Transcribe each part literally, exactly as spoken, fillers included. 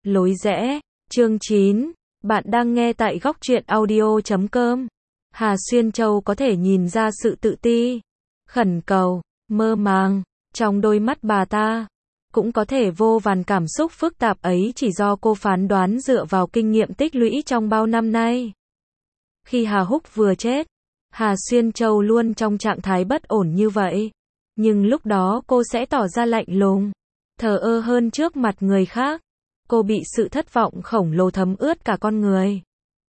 Lối rẽ, chương chín. Bạn đang nghe tại góc truyện audio chấm com. Hà Xuyên Châu có thể nhìn ra sự tự ti, khẩn cầu, mơ màng trong đôi mắt bà ta. Cũng có thể vô vàn cảm xúc phức tạp ấy chỉ do cô phán đoán dựa vào kinh nghiệm tích lũy trong bao năm nay. Khi Hà Húc vừa chết, Hà Xuyên Châu luôn trong trạng thái bất ổn như vậy. Nhưng lúc đó cô sẽ tỏ ra lạnh lùng, thờ ơ hơn trước mặt người khác. Cô bị sự thất vọng khổng lồ thấm ướt cả con người.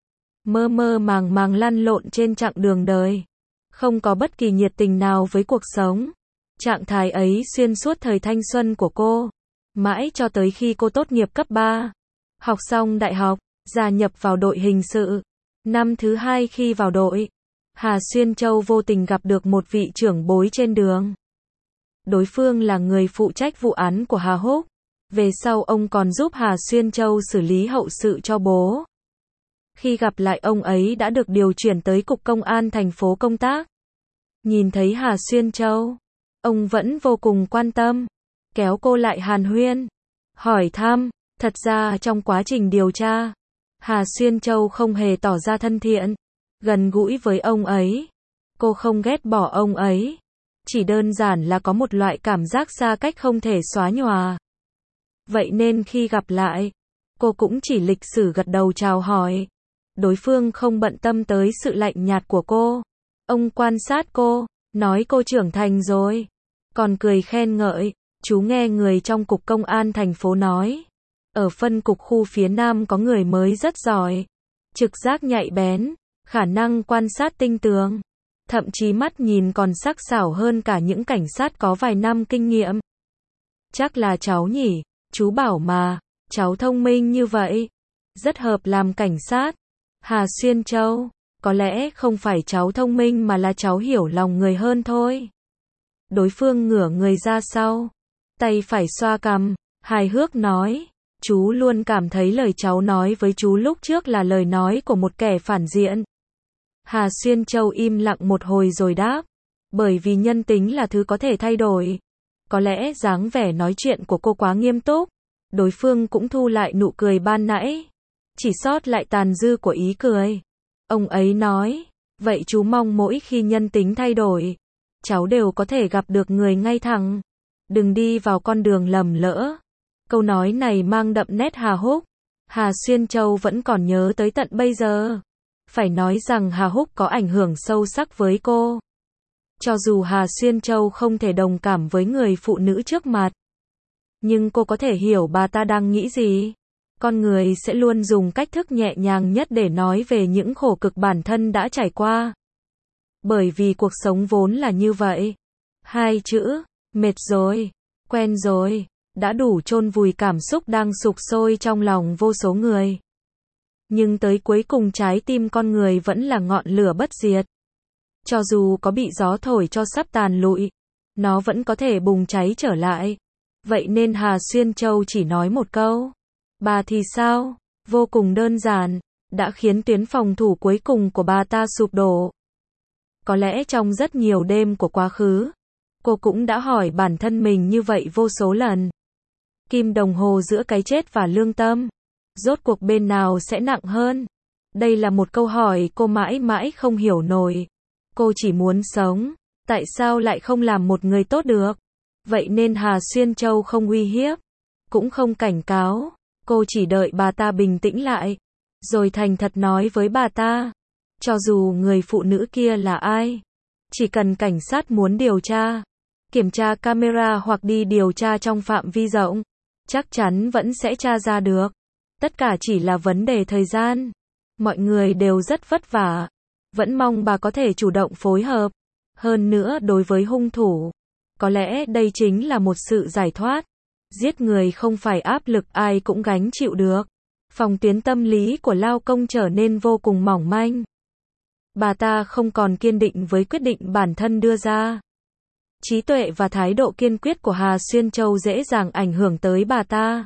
Mơ mơ màng màng lăn lộn trên chặng đường đời. Không có bất kỳ nhiệt tình nào với cuộc sống. Trạng thái ấy xuyên suốt thời thanh xuân của cô. Mãi cho tới khi cô tốt nghiệp cấp ba. Học xong đại học, gia nhập vào đội hình sự. Năm thứ hai khi vào đội, Hà Xuyên Châu vô tình gặp được một vị trưởng bối trên đường. Đối phương là người phụ trách vụ án của Hà Húc. Về sau ông còn giúp Hà Xuyên Châu xử lý hậu sự cho bố. Khi gặp lại ông ấy đã được điều chuyển tới Cục Công an thành phố công tác. Nhìn thấy Hà Xuyên Châu, ông vẫn vô cùng quan tâm, kéo cô lại hàn huyên, hỏi thăm. Thật ra trong quá trình điều tra, Hà Xuyên Châu không hề tỏ ra thân thiện, gần gũi với ông ấy. Cô không ghét bỏ ông ấy, chỉ đơn giản là có một loại cảm giác xa cách không thể xóa nhòa. Vậy nên khi gặp lại, cô cũng chỉ lịch sử gật đầu chào hỏi. Đối phương không bận tâm tới sự lạnh nhạt của cô. Ông quan sát cô, nói cô trưởng thành rồi. Còn cười khen ngợi, chú nghe người trong Cục Công an thành phố nói. Ở phân cục khu phía Nam có người mới rất giỏi. Trực giác nhạy bén, khả năng quan sát tinh tường. Thậm chí mắt nhìn còn sắc sảo hơn cả những cảnh sát có vài năm kinh nghiệm. Chắc là cháu nhỉ? Chú bảo mà, cháu thông minh như vậy, rất hợp làm cảnh sát. Hà Xuyên Châu, có lẽ không phải cháu thông minh mà là cháu hiểu lòng người hơn thôi. Đối phương ngửa người ra sau, tay phải xoa cằm, hài hước nói, chú luôn cảm thấy lời cháu nói với chú lúc trước là lời nói của một kẻ phản diện. Hà Xuyên Châu im lặng một hồi rồi đáp, bởi vì nhân tính là thứ có thể thay đổi. Có lẽ dáng vẻ nói chuyện của cô quá nghiêm túc. Đối phương cũng thu lại nụ cười ban nãy. Chỉ sót lại tàn dư của ý cười. Ông ấy nói, vậy chú mong mỗi khi nhân tính thay đổi, cháu đều có thể gặp được người ngay thẳng. Đừng đi vào con đường lầm lỡ. Câu nói này mang đậm nét Hà Húc. Hà Xuyên Châu vẫn còn nhớ tới tận bây giờ. Phải nói rằng Hà Húc có ảnh hưởng sâu sắc với cô. Cho dù Hà Xuyên Châu không thể đồng cảm với người phụ nữ trước mặt, nhưng cô có thể hiểu bà ta đang nghĩ gì. Con người sẽ luôn dùng cách thức nhẹ nhàng nhất để nói về những khổ cực bản thân đã trải qua. Bởi vì cuộc sống vốn là như vậy. Hai chữ, mệt rồi, quen rồi, đã đủ chôn vùi cảm xúc đang sục sôi trong lòng vô số người. Nhưng tới cuối cùng trái tim con người vẫn là ngọn lửa bất diệt. Cho dù có bị gió thổi cho sắp tàn lụi, nó vẫn có thể bùng cháy trở lại. Vậy nên Hà Xuyên Châu chỉ nói một câu. Bà thì sao? Vô cùng đơn giản, đã khiến tuyến phòng thủ cuối cùng của bà ta sụp đổ. Có lẽ trong rất nhiều đêm của quá khứ, cô cũng đã hỏi bản thân mình như vậy vô số lần. Kim đồng hồ giữa cái chết và lương tâm. Rốt cuộc bên nào sẽ nặng hơn? Đây là một câu hỏi cô mãi mãi không hiểu nổi. Cô chỉ muốn sống, tại sao lại không làm một người tốt được? Vậy nên Hà Xuyên Châu không uy hiếp, cũng không cảnh cáo. Cô chỉ đợi bà ta bình tĩnh lại, rồi thành thật nói với bà ta. Cho dù người phụ nữ kia là ai, chỉ cần cảnh sát muốn điều tra, kiểm tra camera hoặc đi điều tra trong phạm vi rộng, chắc chắn vẫn sẽ tra ra được. Tất cả chỉ là vấn đề thời gian. Mọi người đều rất vất vả. Vẫn mong bà có thể chủ động phối hợp. Hơn nữa đối với hung thủ, có lẽ đây chính là một sự giải thoát. Giết người không phải áp lực ai cũng gánh chịu được. Phòng tuyến tâm lý của Lao Công trở nên vô cùng mỏng manh. Bà ta không còn kiên định với quyết định bản thân đưa ra. Trí tuệ và thái độ kiên quyết của Hà Xuyên Châu dễ dàng ảnh hưởng tới bà ta,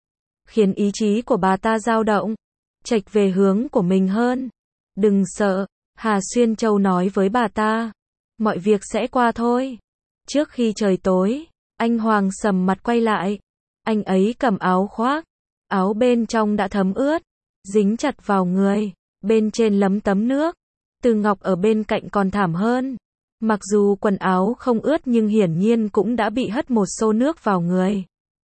khiến ý chí của bà ta dao động, chệch về hướng của mình hơn. Đừng sợ, Hà Xuyên Châu nói với bà ta. Mọi việc sẽ qua thôi. Trước khi trời tối, anh Hoàng sầm mặt quay lại. Anh ấy cầm áo khoác, áo bên trong đã thấm ướt, dính chặt vào người, bên trên lấm tấm nước. Từ Ngọc ở bên cạnh còn thảm hơn. Mặc dù quần áo không ướt nhưng hiển nhiên cũng đã bị hất một xô nước vào người.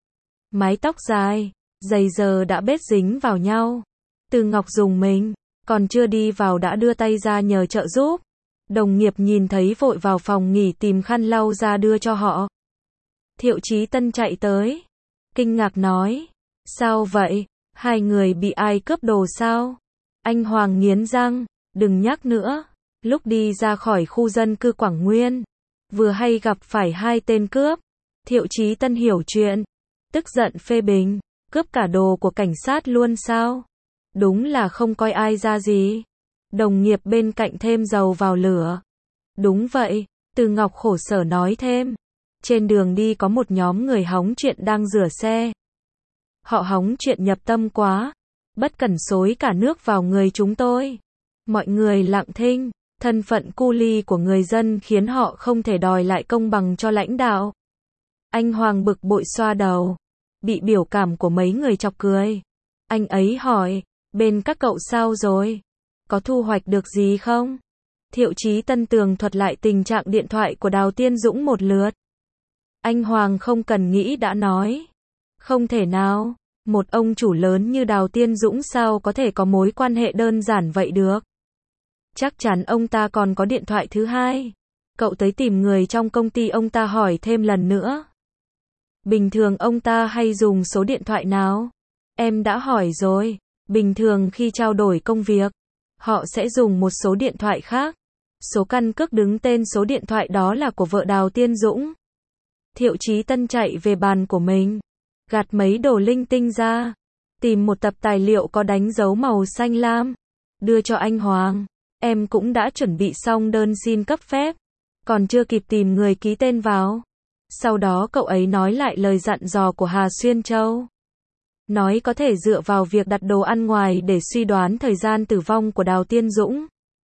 Mái tóc dài, giày giờ đã bết dính vào nhau. Từ Ngọc dùng mình, còn chưa đi vào đã đưa tay ra nhờ trợ giúp. Đồng nghiệp nhìn thấy vội vào phòng nghỉ tìm khăn lau ra đưa cho họ. Thiệu Chí Tân chạy tới, kinh ngạc nói, sao vậy, hai người bị ai cướp đồ sao? Anh Hoàng nghiến răng, đừng nhắc nữa, lúc đi ra khỏi khu dân cư Quảng Nguyên, vừa hay gặp phải hai tên cướp. Thiệu Chí Tân hiểu chuyện, tức giận phê bình, cướp cả đồ của cảnh sát luôn sao? Đúng là không coi ai ra gì. Đồng nghiệp bên cạnh thêm dầu vào lửa. Đúng vậy, Từ Ngọc khổ sở nói thêm. Trên đường đi có một nhóm người hóng chuyện đang rửa xe. Họ hóng chuyện nhập tâm quá, bất cẩn xối cả nước vào người chúng tôi. Mọi người lặng thinh, thân phận cu li của người dân khiến họ không thể đòi lại công bằng cho lãnh đạo. Anh Hoàng bực bội xoa đầu, bị biểu cảm của mấy người chọc cười. Anh ấy hỏi, bên các cậu sao rồi? Có thu hoạch được gì không? Thiệu Chí Tân tường thuật lại tình trạng điện thoại của Đào Tiên Dũng một lượt. Anh Hoàng không cần nghĩ đã nói. Không thể nào, một ông chủ lớn như Đào Tiên Dũng sao có thể có mối quan hệ đơn giản vậy được? Chắc chắn ông ta còn có điện thoại thứ hai. Cậu tới tìm người trong công ty ông ta hỏi thêm lần nữa. Bình thường ông ta hay dùng số điện thoại nào? Em đã hỏi rồi, bình thường khi trao đổi công việc, họ sẽ dùng một số điện thoại khác. Số căn cước đứng tên số điện thoại đó là của vợ Đào Tiên Dũng. Thiệu Chí Tân chạy về bàn của mình, gạt mấy đồ linh tinh ra, tìm một tập tài liệu có đánh dấu màu xanh lam, đưa cho anh Hoàng. Em cũng đã chuẩn bị xong đơn xin cấp phép, còn chưa kịp tìm người ký tên vào. Sau đó cậu ấy nói lại lời dặn dò của Hà Xuyên Châu. Nói có thể dựa vào việc đặt đồ ăn ngoài để suy đoán thời gian tử vong của Đào Tiên Dũng.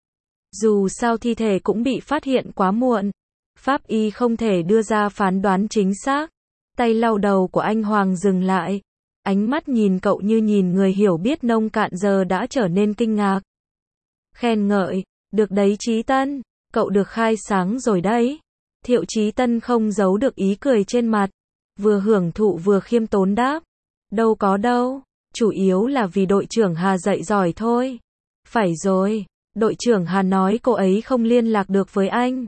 Dù sao thi thể cũng bị phát hiện quá muộn, pháp y không thể đưa ra phán đoán chính xác. Tay lau đầu của anh Hoàng dừng lại, ánh mắt nhìn cậu như nhìn người hiểu biết nông cạn giờ đã trở nên kinh ngạc. Khen ngợi, được đấy Chí Tân, cậu được khai sáng rồi đấy. Thiệu Chí Tân không giấu được ý cười trên mặt, vừa hưởng thụ vừa khiêm tốn đáp. Đâu có đâu, chủ yếu là vì đội trưởng Hà dạy giỏi thôi. Phải rồi, đội trưởng Hà nói cô ấy không liên lạc được với anh.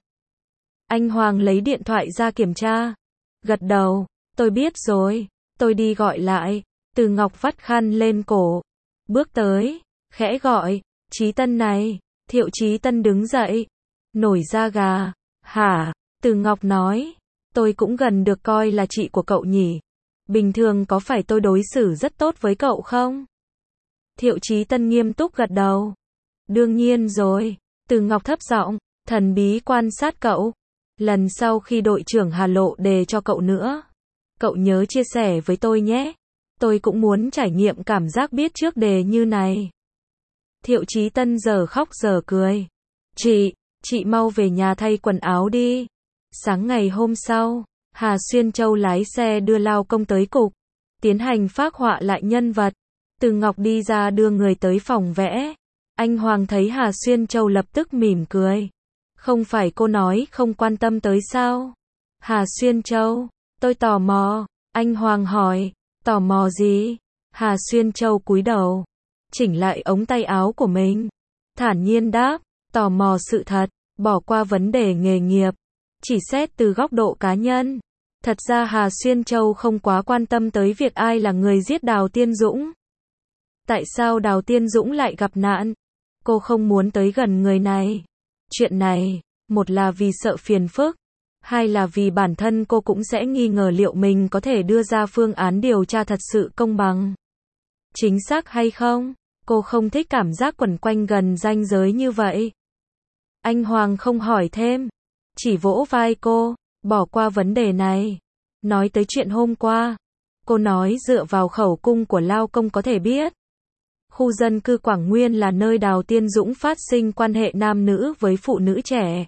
Anh Hoàng lấy điện thoại ra kiểm tra, gật đầu, tôi biết rồi, tôi đi gọi lại. Từ Ngọc vắt khăn lên cổ, bước tới, khẽ gọi, Chí Tân này. Thiệu Chí Tân đứng dậy, nổi da gà. Hả? Từ Ngọc nói, tôi cũng gần được coi là chị của cậu nhỉ. Bình thường có phải tôi đối xử rất tốt với cậu không? Thiệu Chí Tân nghiêm túc gật đầu. Đương nhiên rồi. Từ Ngọc thấp giọng, thần bí quan sát cậu. Lần sau khi đội trưởng Hà lộ đề cho cậu nữa, cậu nhớ chia sẻ với tôi nhé. Tôi cũng muốn trải nghiệm cảm giác biết trước đề như này. Thiệu Chí Tân giờ khóc giờ cười. Chị, chị mau về nhà thay quần áo đi. Sáng ngày hôm sau, Hà Xuyên Châu lái xe đưa Lao Công tới cục, tiến hành phác họa lại nhân vật. Từ Ngọc đi ra đưa người tới phòng vẽ. Anh Hoàng thấy Hà Xuyên Châu lập tức mỉm cười. Không phải cô nói không quan tâm tới sao? Hà Xuyên Châu, tôi tò mò. Anh Hoàng hỏi, tò mò gì? Hà Xuyên Châu cúi đầu, chỉnh lại ống tay áo của mình, thản nhiên đáp, tò mò sự thật, bỏ qua vấn đề nghề nghiệp, chỉ xét từ góc độ cá nhân. Thật ra Hà Xuyên Châu không quá quan tâm tới việc ai là người giết Đào Tiên Dũng. Tại sao Đào Tiên Dũng lại gặp nạn? Cô không muốn tới gần người này. Chuyện này, một là vì sợ phiền phức, hai là vì bản thân cô cũng sẽ nghi ngờ liệu mình có thể đưa ra phương án điều tra thật sự công bằng, chính xác hay không. Cô không thích cảm giác quẩn quanh gần ranh giới như vậy. Anh Hoàng không hỏi thêm, chỉ vỗ vai cô, bỏ qua vấn đề này. Nói tới chuyện hôm qua, cô nói dựa vào khẩu cung của Lao Công có thể biết. Khu dân cư Quảng Nguyên là nơi Đào Tiên Dũng phát sinh quan hệ nam nữ với phụ nữ trẻ.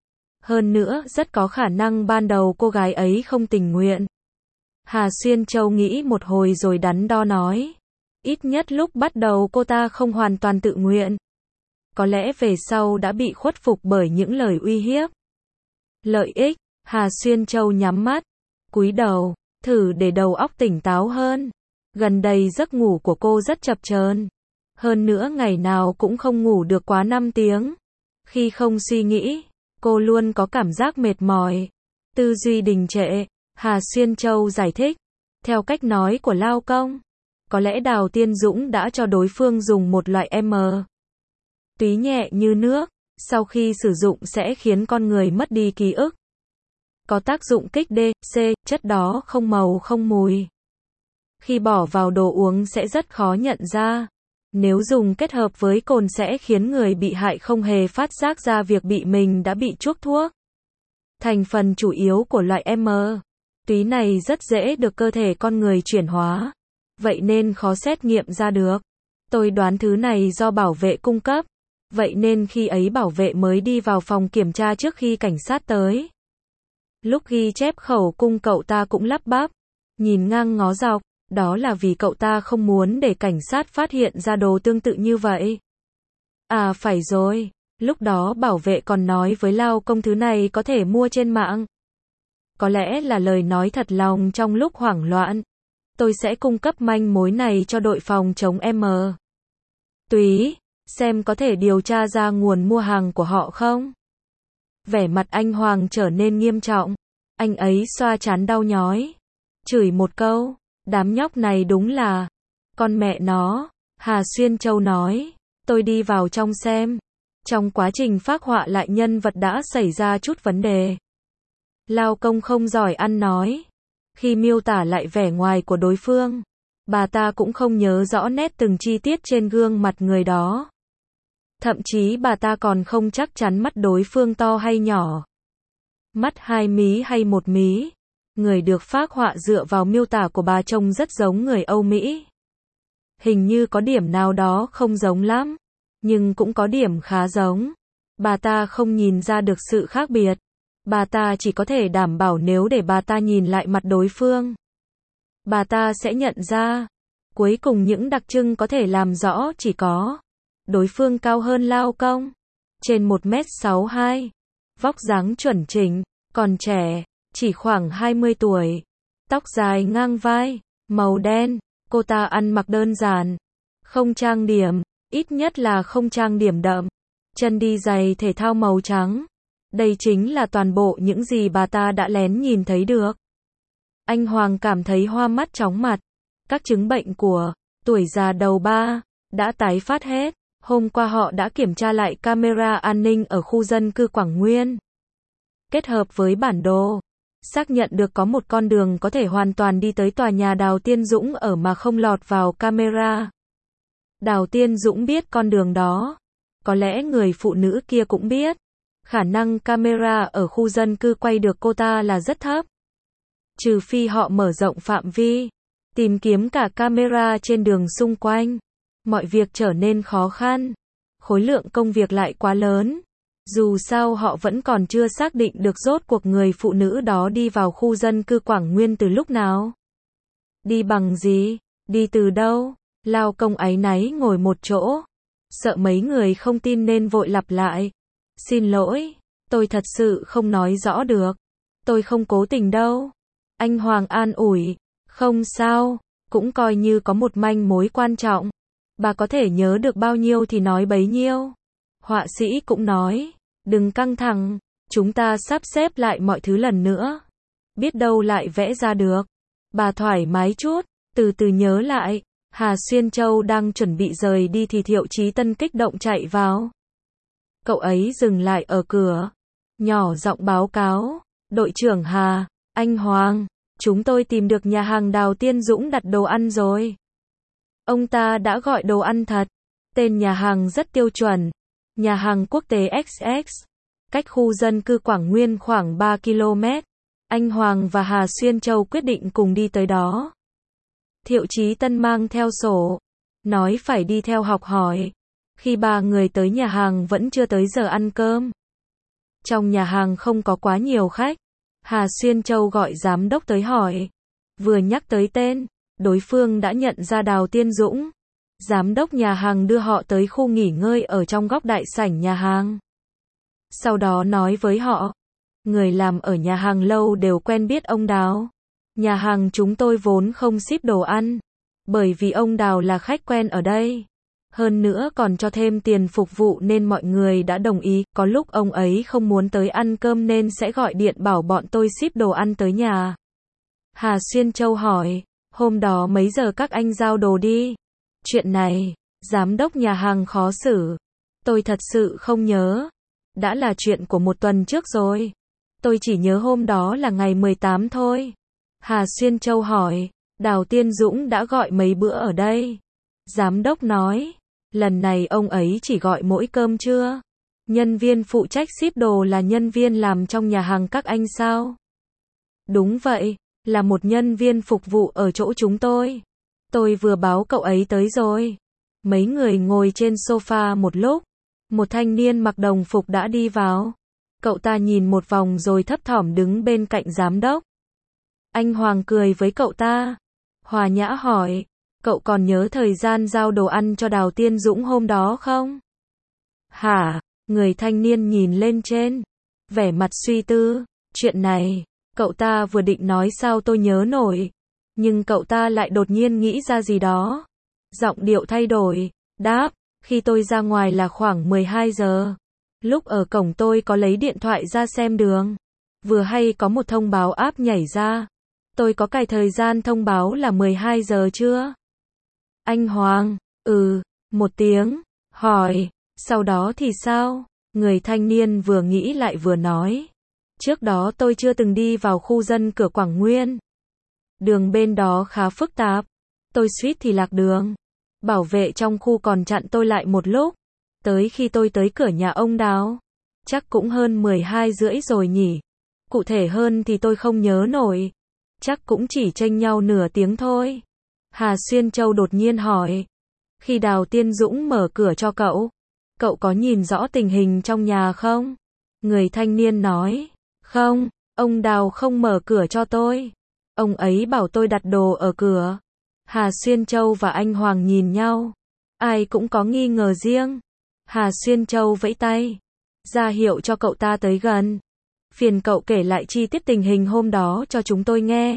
Hơn nữa, rất có khả năng ban đầu cô gái ấy không tình nguyện. Hà Xuyên Châu nghĩ một hồi rồi đắn đo nói. Ít nhất lúc bắt đầu cô ta không hoàn toàn tự nguyện. Có lẽ về sau đã bị khuất phục bởi những lời uy hiếp. Lợi ích, Hà Xuyên Châu nhắm mắt, cúi đầu, thử để đầu óc tỉnh táo hơn. Gần đây giấc ngủ của cô rất chập chờn. Hơn nữa ngày nào cũng không ngủ được quá năm tiếng. Khi không suy nghĩ, cô luôn có cảm giác mệt mỏi. Tư duy đình trệ, Hà Xuyên Châu giải thích. Theo cách nói của Lao Công, có lẽ Đào Tiên Dũng đã cho đối phương dùng một loại M. túy nhẹ như nước, sau khi sử dụng sẽ khiến con người mất đi ký ức. Có tác dụng kích D, C, chất đó không màu không mùi. Khi bỏ vào đồ uống sẽ rất khó nhận ra. Nếu dùng kết hợp với cồn sẽ khiến người bị hại không hề phát giác ra việc bị mình đã bị chuốc thuốc. Thành phần chủ yếu của loại M. túy này rất dễ được cơ thể con người chuyển hóa. Vậy nên khó xét nghiệm ra được. Tôi đoán thứ này do bảo vệ cung cấp. Vậy nên khi ấy bảo vệ mới đi vào phòng kiểm tra trước khi cảnh sát tới. Lúc ghi chép khẩu cung cậu ta cũng lắp bắp, nhìn ngang ngó dọc, đó là vì cậu ta không muốn để cảnh sát phát hiện ra đồ tương tự như vậy. À phải rồi, lúc đó bảo vệ còn nói với Lao Công thứ này có thể mua trên mạng. Có lẽ là lời nói thật lòng trong lúc hoảng loạn. Tôi sẽ cung cấp manh mối này cho đội phòng chống M. túy, xem có thể điều tra ra nguồn mua hàng của họ không. Vẻ mặt anh Hoàng trở nên nghiêm trọng. Anh ấy xoa trán đau nhói, chửi một câu, đám nhóc này đúng là con mẹ nó. Hà Xuyên Châu nói, tôi đi vào trong xem. Trong quá trình phác họa lại nhân vật đã xảy ra chút vấn đề. Lao Công không giỏi ăn nói. Khi miêu tả lại vẻ ngoài của đối phương, bà ta cũng không nhớ rõ nét từng chi tiết trên gương mặt người đó. Thậm chí bà ta còn không chắc chắn mắt đối phương to hay nhỏ. Mắt hai mí hay một mí. Người được phác họa dựa vào miêu tả của bà trông rất giống người Âu Mỹ. Hình như có điểm nào đó không giống lắm, nhưng cũng có điểm khá giống. Bà ta không nhìn ra được sự khác biệt. Bà ta chỉ có thể đảm bảo nếu để bà ta nhìn lại mặt đối phương, bà ta sẽ nhận ra. Cuối cùng những đặc trưng có thể làm rõ chỉ có đối phương cao hơn Lao Công, trên một mét sáu mươi hai, vóc dáng chuẩn chỉnh, còn trẻ, chỉ khoảng hai mươi tuổi, tóc dài ngang vai, màu đen. Cô ta ăn mặc đơn giản, không trang điểm, ít nhất là không trang điểm đậm, chân đi giày thể thao màu trắng. Đây chính là toàn bộ những gì bà ta đã lén nhìn thấy được. Anh Hoàng cảm thấy hoa mắt chóng mặt. Các chứng bệnh của tuổi già đầu ba đã tái phát hết. Hôm qua họ đã kiểm tra lại camera an ninh ở khu dân cư Quảng Nguyên. Kết hợp với bản đồ, xác nhận được có một con đường có thể hoàn toàn đi tới tòa nhà Đào Tiên Dũng ở mà không lọt vào camera. Đào Tiên Dũng biết con đường đó. Có lẽ người phụ nữ kia cũng biết. Khả năng camera ở khu dân cư quay được cô ta là rất thấp. Trừ phi họ mở rộng phạm vi, tìm kiếm cả camera trên đường xung quanh. Mọi việc trở nên khó khăn. Khối lượng công việc lại quá lớn. Dù sao họ vẫn còn chưa xác định được rốt cuộc người phụ nữ đó đi vào khu dân cư Quảng Nguyên từ lúc nào. Đi bằng gì? Đi từ đâu? Lao Công áy náy ngồi một chỗ. Sợ mấy người không tin nên vội lặp lại. Xin lỗi, tôi thật sự không nói rõ được. Tôi không cố tình đâu. Anh Hoàng an ủi. Không sao, cũng coi như có một manh mối quan trọng. Bà có thể nhớ được bao nhiêu thì nói bấy nhiêu. Họa sĩ cũng nói, đừng căng thẳng, chúng ta sắp xếp lại mọi thứ lần nữa. Biết đâu lại vẽ ra được. Bà thoải mái chút, từ từ nhớ lại. Hà Xuyên Châu đang chuẩn bị rời đi thì Thiệu Chí Tân kích động chạy vào. Cậu ấy dừng lại ở cửa, nhỏ giọng báo cáo, đội trưởng Hà, anh Hoàng, chúng tôi tìm được nhà hàng Đào Tiên Dũng đặt đồ ăn rồi. Ông ta đã gọi đồ ăn thật, tên nhà hàng rất tiêu chuẩn, nhà hàng quốc tế ích ích, cách khu dân cư Quảng Nguyên khoảng ba ki lô mét. Anh Hoàng và Hà Xuyên Châu quyết định cùng đi tới đó. Thiệu Chí Tân mang theo sổ, nói phải đi theo học hỏi. Khi ba người tới nhà hàng vẫn chưa tới giờ ăn cơm. Trong nhà hàng không có quá nhiều khách. Hà Xuyên Châu gọi giám đốc tới hỏi. Vừa nhắc tới tên, đối phương đã nhận ra Đào Tiên Dũng. Giám đốc nhà hàng đưa họ tới khu nghỉ ngơi ở trong góc đại sảnh nhà hàng. Sau đó nói với họ, người làm ở nhà hàng lâu đều quen biết ông Đào. Nhà hàng chúng tôi vốn không ship đồ ăn, bởi vì ông Đào là khách quen ở đây. Hơn nữa còn cho thêm tiền phục vụ nên mọi người đã đồng ý, có lúc ông ấy không muốn tới ăn cơm nên sẽ gọi điện bảo bọn tôi ship đồ ăn tới nhà. Hà Xuyên Châu hỏi, hôm đó mấy giờ các anh giao đồ đi? Chuyện này, giám đốc nhà hàng khó xử. Tôi thật sự không nhớ. Đã là chuyện của một tuần trước rồi. Tôi chỉ nhớ hôm đó là ngày mười tám thôi. Hà Xuyên Châu hỏi, Đào Tiên Dũng đã gọi mấy bữa ở đây? Giám đốc nói, lần này ông ấy chỉ gọi mỗi cơm trưa. Nhân viên phụ trách ship đồ là nhân viên làm trong nhà hàng các anh sao? Đúng vậy, là một nhân viên phục vụ ở chỗ chúng tôi. Tôi vừa báo cậu ấy tới rồi. Mấy người ngồi trên sofa một lúc. Một thanh niên mặc đồng phục đã đi vào. Cậu ta nhìn một vòng rồi thấp thỏm đứng bên cạnh giám đốc. Anh Hoàng cười với cậu ta. Hòa nhã hỏi, cậu còn nhớ thời gian giao đồ ăn cho Đào Tiên Dũng hôm đó không? Hả? Người thanh niên nhìn lên trên. Vẻ mặt suy tư. Chuyện này, cậu ta vừa định nói sao tôi nhớ nổi. Nhưng cậu ta lại đột nhiên nghĩ ra gì đó. Giọng điệu thay đổi. Đáp, khi tôi ra ngoài là khoảng mười hai giờ. Lúc ở cổng tôi có lấy điện thoại ra xem đường. Vừa hay có một thông báo app nhảy ra. Tôi có cài thời gian thông báo là mười hai giờ chưa? Anh Hoàng, ừ, một tiếng, hỏi, sau đó thì sao? Người thanh niên vừa nghĩ lại vừa nói. Trước đó tôi chưa từng đi vào khu dân cửa Quảng Nguyên. Đường bên đó khá phức tạp. Tôi suýt thì lạc đường. Bảo vệ trong khu còn chặn tôi lại một lúc. Tới khi tôi tới cửa nhà ông Đào, chắc cũng hơn mười hai rưỡi rồi nhỉ. Cụ thể hơn thì tôi không nhớ nổi. Chắc cũng chỉ chênh nhau nửa tiếng thôi. Hà Xuyên Châu đột nhiên hỏi. Khi Đào Tiên Dũng mở cửa cho cậu, cậu có nhìn rõ tình hình trong nhà không? Người thanh niên nói. Không, ông Đào không mở cửa cho tôi. Ông ấy bảo tôi đặt đồ ở cửa. Hà Xuyên Châu và anh Hoàng nhìn nhau. Ai cũng có nghi ngờ riêng. Hà Xuyên Châu vẫy tay, ra hiệu cho cậu ta tới gần. Phiền cậu kể lại chi tiết tình hình hôm đó cho chúng tôi nghe.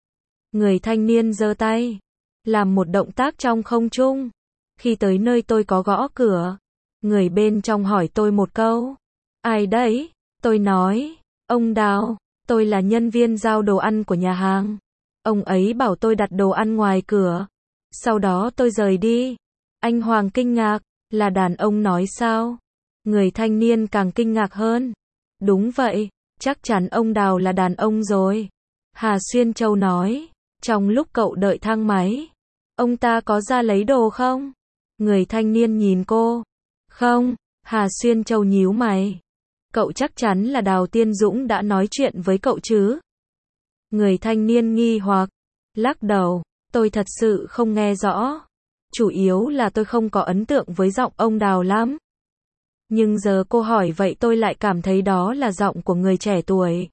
Người thanh niên giơ tay, làm một động tác trong không trung. Khi tới nơi tôi có gõ cửa. Người bên trong hỏi tôi một câu. Ai đấy? Tôi nói, ông Đào, tôi là nhân viên giao đồ ăn của nhà hàng. Ông ấy bảo tôi đặt đồ ăn ngoài cửa. Sau đó tôi rời đi. Anh Hoàng kinh ngạc, là đàn ông nói sao? Người thanh niên càng kinh ngạc hơn. Đúng vậy, chắc chắn ông Đào là đàn ông rồi. Hà Xuyên Châu nói, trong lúc cậu đợi thang máy, ông ta có ra lấy đồ không? Người thanh niên nhìn cô. Không, Hà Xuyên Châu nhíu mày. Cậu chắc chắn là Đào Tiên Dũng đã nói chuyện với cậu chứ? Người thanh niên nghi hoặc, lắc đầu, tôi thật sự không nghe rõ. Chủ yếu là tôi không có ấn tượng với giọng ông Đào lắm. Nhưng giờ cô hỏi vậy tôi lại cảm thấy đó là giọng của người trẻ tuổi.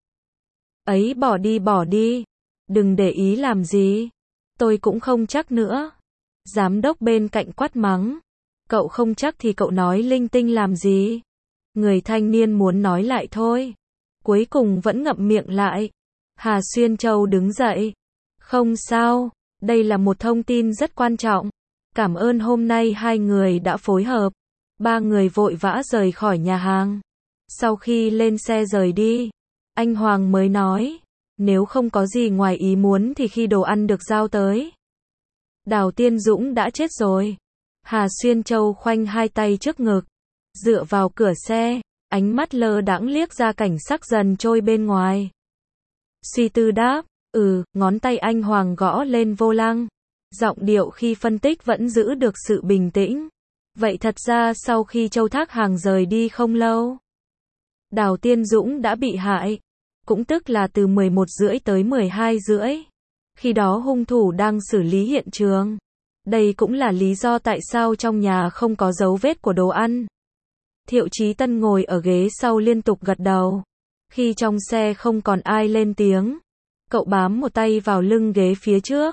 Ấy bỏ đi bỏ đi. Đừng để ý làm gì. Tôi cũng không chắc nữa. Giám đốc bên cạnh quát mắng. Cậu không chắc thì cậu nói linh tinh làm gì. Người thanh niên muốn nói lại thôi. Cuối cùng vẫn ngậm miệng lại. Hà Xuyên Châu đứng dậy. Không sao, đây là một thông tin rất quan trọng. Cảm ơn hôm nay hai người đã phối hợp. Ba người vội vã rời khỏi nhà hàng. Sau khi lên xe rời đi, anh Hoàng mới nói, nếu không có gì ngoài ý muốn thì khi đồ ăn được giao tới, Đào Tiên Dũng đã chết rồi. Hà Xuyên Châu khoanh hai tay trước ngực, dựa vào cửa xe, ánh mắt lơ đãng liếc ra cảnh sắc dần trôi bên ngoài. Suy tư đáp, ừ, ngón tay anh Hoàng gõ lên vô lăng. Giọng điệu khi phân tích vẫn giữ được sự bình tĩnh. Vậy thật ra sau khi Châu Thác Hàng rời đi không lâu, Đào Tiên Dũng đã bị hại. Cũng tức là từ mười một rưỡi tới mười hai rưỡi. Khi đó hung thủ đang xử lý hiện trường. Đây cũng là lý do tại sao trong nhà không có dấu vết của đồ ăn. Thiệu Chí Tân ngồi ở ghế sau liên tục gật đầu. Khi trong xe không còn ai lên tiếng, cậu bám một tay vào lưng ghế phía trước,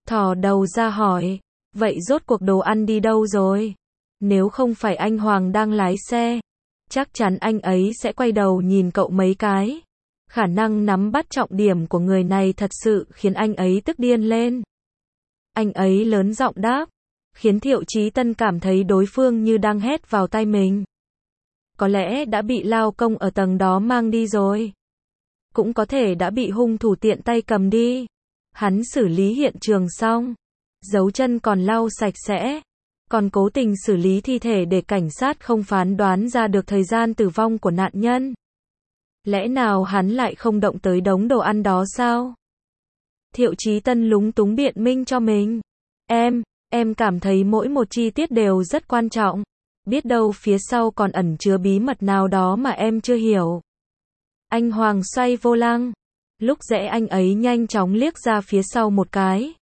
thò đầu ra hỏi, vậy rốt cuộc đồ ăn đi đâu rồi? Nếu không phải anh Hoàng đang lái xe, chắc chắn anh ấy sẽ quay đầu nhìn cậu mấy cái. Khả năng nắm bắt trọng điểm của người này thật sự khiến anh ấy tức điên lên. Anh ấy lớn giọng đáp, khiến Thiệu Chí Tân cảm thấy đối phương như đang hét vào tai mình. Có lẽ đã bị lao công ở tầng đó mang đi rồi. Cũng có thể đã bị hung thủ tiện tay cầm đi. Hắn xử lý hiện trường xong, dấu chân còn lau sạch sẽ, còn cố tình xử lý thi thể để cảnh sát không phán đoán ra được thời gian tử vong của nạn nhân. Lẽ nào hắn lại không động tới đống đồ ăn đó sao? Thiệu Chí Tân lúng túng biện minh cho mình. Em, em cảm thấy mỗi một chi tiết đều rất quan trọng. Biết đâu phía sau còn ẩn chứa bí mật nào đó mà em chưa hiểu. Anh Hoàng xoay vô lăng. Lúc rẽ anh ấy nhanh chóng liếc ra phía sau một cái.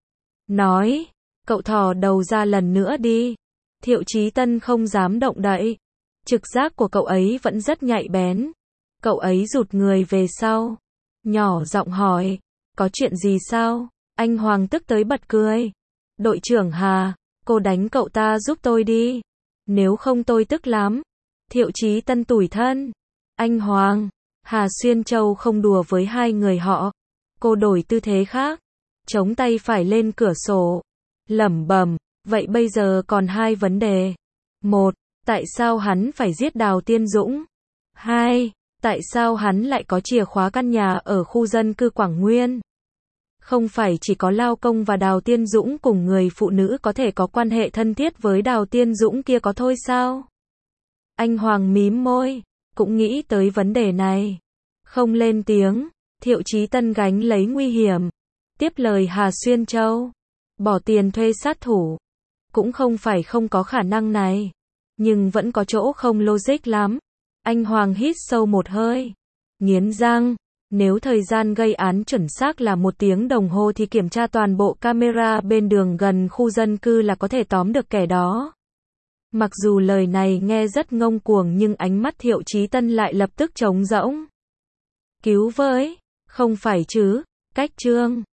Nói, cậu thò đầu ra lần nữa đi. Thiệu Chí Tân không dám động đậy. Trực giác của cậu ấy vẫn rất nhạy bén. Cậu ấy rụt người về sau. Nhỏ giọng hỏi, có chuyện gì sao? Anh Hoàng tức tới bật cười. Đội trưởng Hà, cô đánh cậu ta giúp tôi đi. Nếu không tôi tức lắm. Thiệu Chí Tân tủi thân. Anh Hoàng, Hà Xuyên Châu không đùa với hai người họ. Cô đổi tư thế khác. Chống tay phải lên cửa sổ. Lẩm bẩm, vậy bây giờ còn hai vấn đề. Một, tại sao hắn phải giết Đào Tiên Dũng? Hai, tại sao hắn lại có chìa khóa căn nhà ở khu dân cư Quảng Nguyên? Không phải chỉ có Lao Công và Đào Tiên Dũng cùng người phụ nữ có thể có quan hệ thân thiết với Đào Tiên Dũng kia có thôi sao? Anh Hoàng mím môi, cũng nghĩ tới vấn đề này. Không lên tiếng, Thiệu Chí Tân gánh lấy nguy hiểm. Tiếp lời Hà Xuyên Châu. Bỏ tiền thuê sát thủ. Cũng không phải không có khả năng này. Nhưng vẫn có chỗ không logic lắm. Anh Hoàng hít sâu một hơi. Nghiến răng. Nếu thời gian gây án chuẩn xác là một tiếng đồng hồ thì kiểm tra toàn bộ camera bên đường gần khu dân cư là có thể tóm được kẻ đó. Mặc dù lời này nghe rất ngông cuồng nhưng ánh mắt Thiệu Chí Tân lại lập tức trống rỗng. Cứu với, không phải chứ, cách trương.